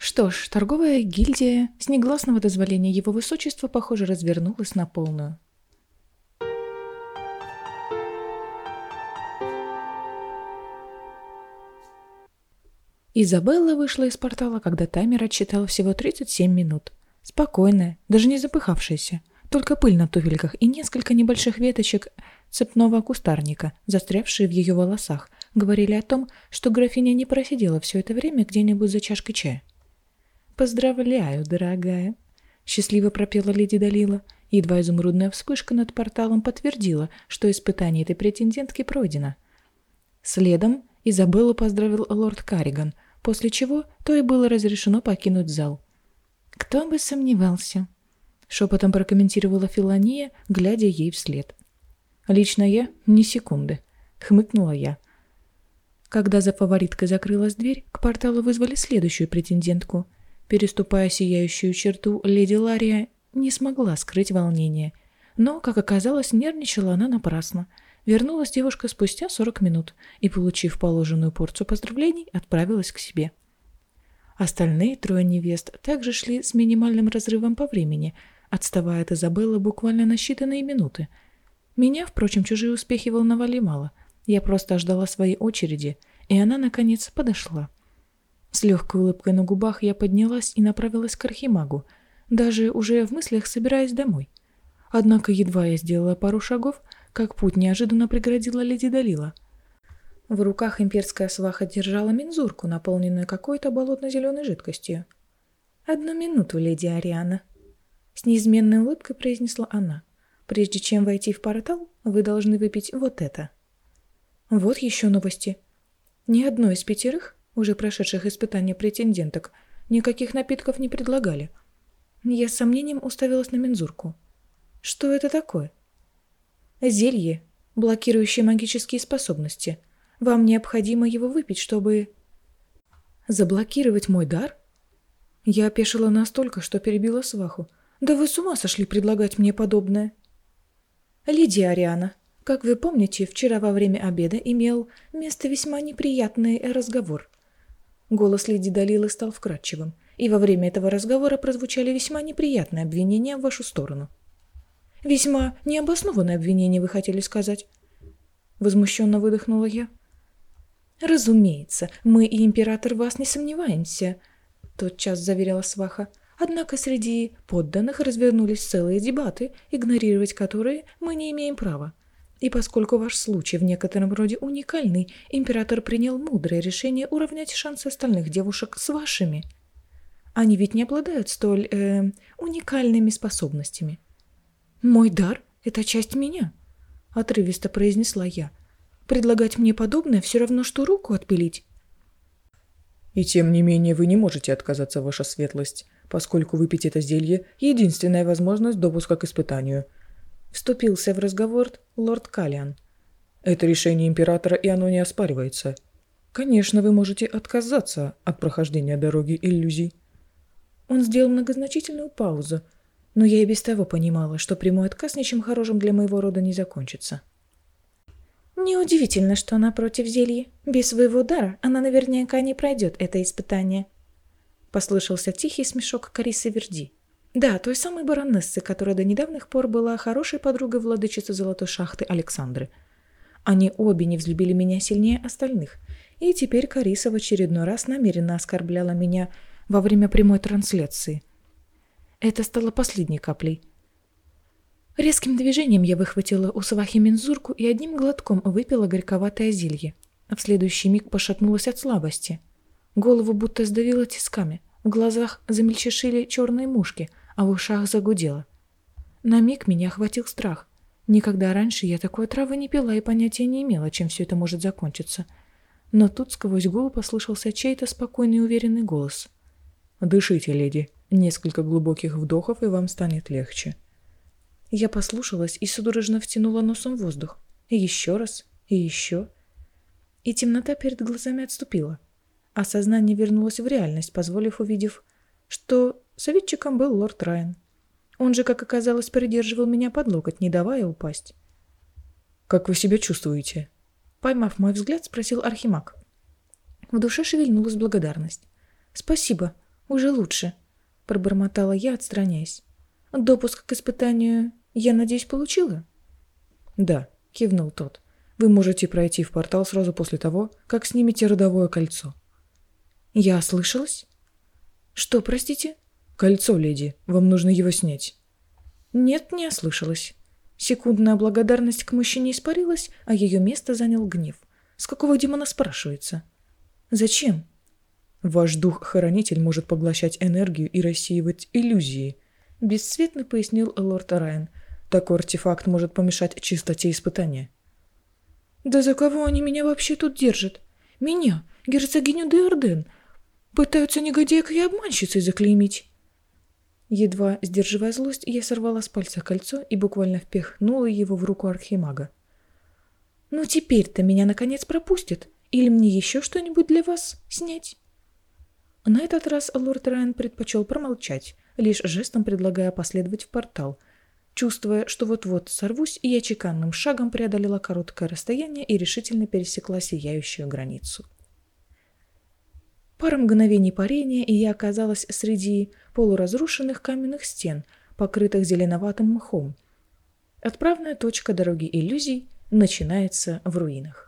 Что ж, торговая гильдия с негласного дозволения его высочества, похоже, развернулась на полную. Изабелла вышла из портала, когда таймер отсчитал всего 37 минут. Спокойная, даже не запыхавшаяся, только пыль на туфельках и несколько небольших веточек цепного кустарника, застрявшие в ее волосах, говорили о том, что графиня не просидела все это время где-нибудь за чашкой чая. «Поздравляю, дорогая!» — счастливо пропела леди Далила. Едва изумрудная вспышка над порталом подтвердила, что испытание этой претендентки пройдено. Следом Изабеллу поздравил лорд Карриган, после чего то и было разрешено покинуть зал. «Кто бы сомневался!» — шепотом прокомментировала Филания, глядя ей вслед. «Лично я — ни секунды», — хмыкнула я. Когда за фавориткой закрылась дверь, к порталу вызвали следующую претендентку. Переступая сияющую черту, леди Лария не смогла скрыть волнение. Но, как оказалось, нервничала она напрасно. Вернулась девушка спустя 40 минут и, получив положенную порцию поздравлений, отправилась к себе. Остальные трое невест также шли с минимальным разрывом по времени, отставая от Изабеллы буквально на считанные минуты. Меня, впрочем, чужие успехи волновали мало. Я просто ждала своей очереди, и она, наконец, подошла. С легкой улыбкой на губах я поднялась и направилась к архимагу, даже уже в мыслях собираясь домой. Однако едва я сделала пару шагов, как путь неожиданно преградила леди Далила. В руках имперская сваха держала мензурку, наполненную какой-то болотно-зеленой жидкостью. «Одну минуту, леди Ариана», — с неизменной улыбкой произнесла она. «Прежде чем войти в портал, вы должны выпить вот это». Вот еще новости. Ни одной из 5, уже прошедших испытания претенденток, никаких напитков не предлагали. Я с сомнением уставилась на мензурку. Что это такое? Зелье, блокирующее магические способности. Вам необходимо его выпить, чтобы... Заблокировать мой дар? Я опешила настолько, что перебила сваху. Да вы с ума сошли предлагать мне подобное. Леди Ариана, как вы помните, вчера во время обеда имел место весьма неприятный разговор. Голос леди Далилы стал вкрадчивым, и во время этого разговора прозвучали весьма неприятные обвинения в вашу сторону. «Весьма необоснованное обвинение, вы хотели сказать?» Возмущенно выдохнула я. «Разумеется, мы и император вас не сомневаемся», — тотчас заверяла сваха. «Однако среди подданных развернулись целые дебаты, игнорировать которые мы не имеем права. И поскольку ваш случай в некотором роде уникальный, император принял мудрое решение уравнять шансы остальных девушек с вашими. Они ведь не обладают столь уникальными способностями». «Мой дар — это часть меня», — отрывисто произнесла я. «Предлагать мне подобное все равно, что руку отпилить». «И тем не менее вы не можете отказаться, ваша светлость, поскольку выпить это зелье — единственная возможность допуска к испытанию», — вступился в разговор лорд Каллиан. «Это решение императора, и оно не оспаривается. Конечно, вы можете отказаться от прохождения дороги иллюзий». Он сделал многозначительную паузу, но я и без того понимала, что прямой отказ ничем хорошим для моего рода не закончится. «Неудивительно, что она против зелья. Без своего дара она наверняка не пройдет это испытание», — послышался тихий смешок Карисы Верди. Да, той самой баронессы, которая до недавних пор была хорошей подругой владычицы Золотой Шахты Александры. Они обе не взлюбили меня сильнее остальных, и теперь Кариса в очередной раз намеренно оскорбляла меня во время прямой трансляции. Это стало последней каплей. Резким движением я выхватила у свахи мензурку и одним глотком выпила горьковатое зелье. В следующий миг пошатнулась от слабости. Голову будто сдавило тисками, в глазах замельчешили черные мушки, а в ушах загудело. На миг меня охватил страх. Никогда раньше я такой отравы не пила и понятия не имела, чем все это может закончиться. Но тут сквозь гул послышался чей-то спокойный и уверенный голос. «Дышите, леди. Несколько глубоких вдохов, и вам станет легче». Я послушалась и судорожно втянула носом воздух. И еще раз, и еще. И темнота перед глазами отступила. А сознание вернулось в реальность, позволив увидев, что советчиком был лорд Райан. Он же, как оказалось, придерживал меня под локоть, не давая упасть. «Как вы себя чувствуете?» Поймав мой взгляд, спросил архимаг. В душе шевельнулась благодарность. «Спасибо. «Уже лучше», — пробормотала я, отстраняясь. «Допуск к испытанию, я надеюсь, получила?» «Да», — кивнул тот. «Вы можете пройти в портал сразу после того, как снимете родовое кольцо». «Я ослышалась?» «Что, простите?» «Кольцо, леди. Вам нужно его снять». «Нет, не ослышалась». Секундная благодарность к мужчине испарилась, а ее место занял гнев. С какого демона спрашивается? «Зачем?» «Ваш дух-хранитель может поглощать энергию и рассеивать иллюзии», — бесцветно пояснил лорд Райан. «Такой артефакт может помешать чистоте испытания». «Да за кого они меня вообще тут держат? Меня, герцогиню де Орден, пытаются негодяйкой и обманщицей заклеймить». Едва сдерживая злость, я сорвала с пальца кольцо и буквально впихнула его в руку архимага. «Ну теперь-то меня наконец пропустят, или мне еще что-нибудь для вас снять?» На этот раз лорд Райан предпочел промолчать, лишь жестом предлагая последовать в портал. Чувствуя, что вот-вот сорвусь, я чеканным шагом преодолела короткое расстояние и решительно пересекла сияющую границу. Пара мгновений парения, и я оказалась среди полуразрушенных каменных стен, покрытых зеленоватым мхом. Отправная точка дороги иллюзий начинается в руинах.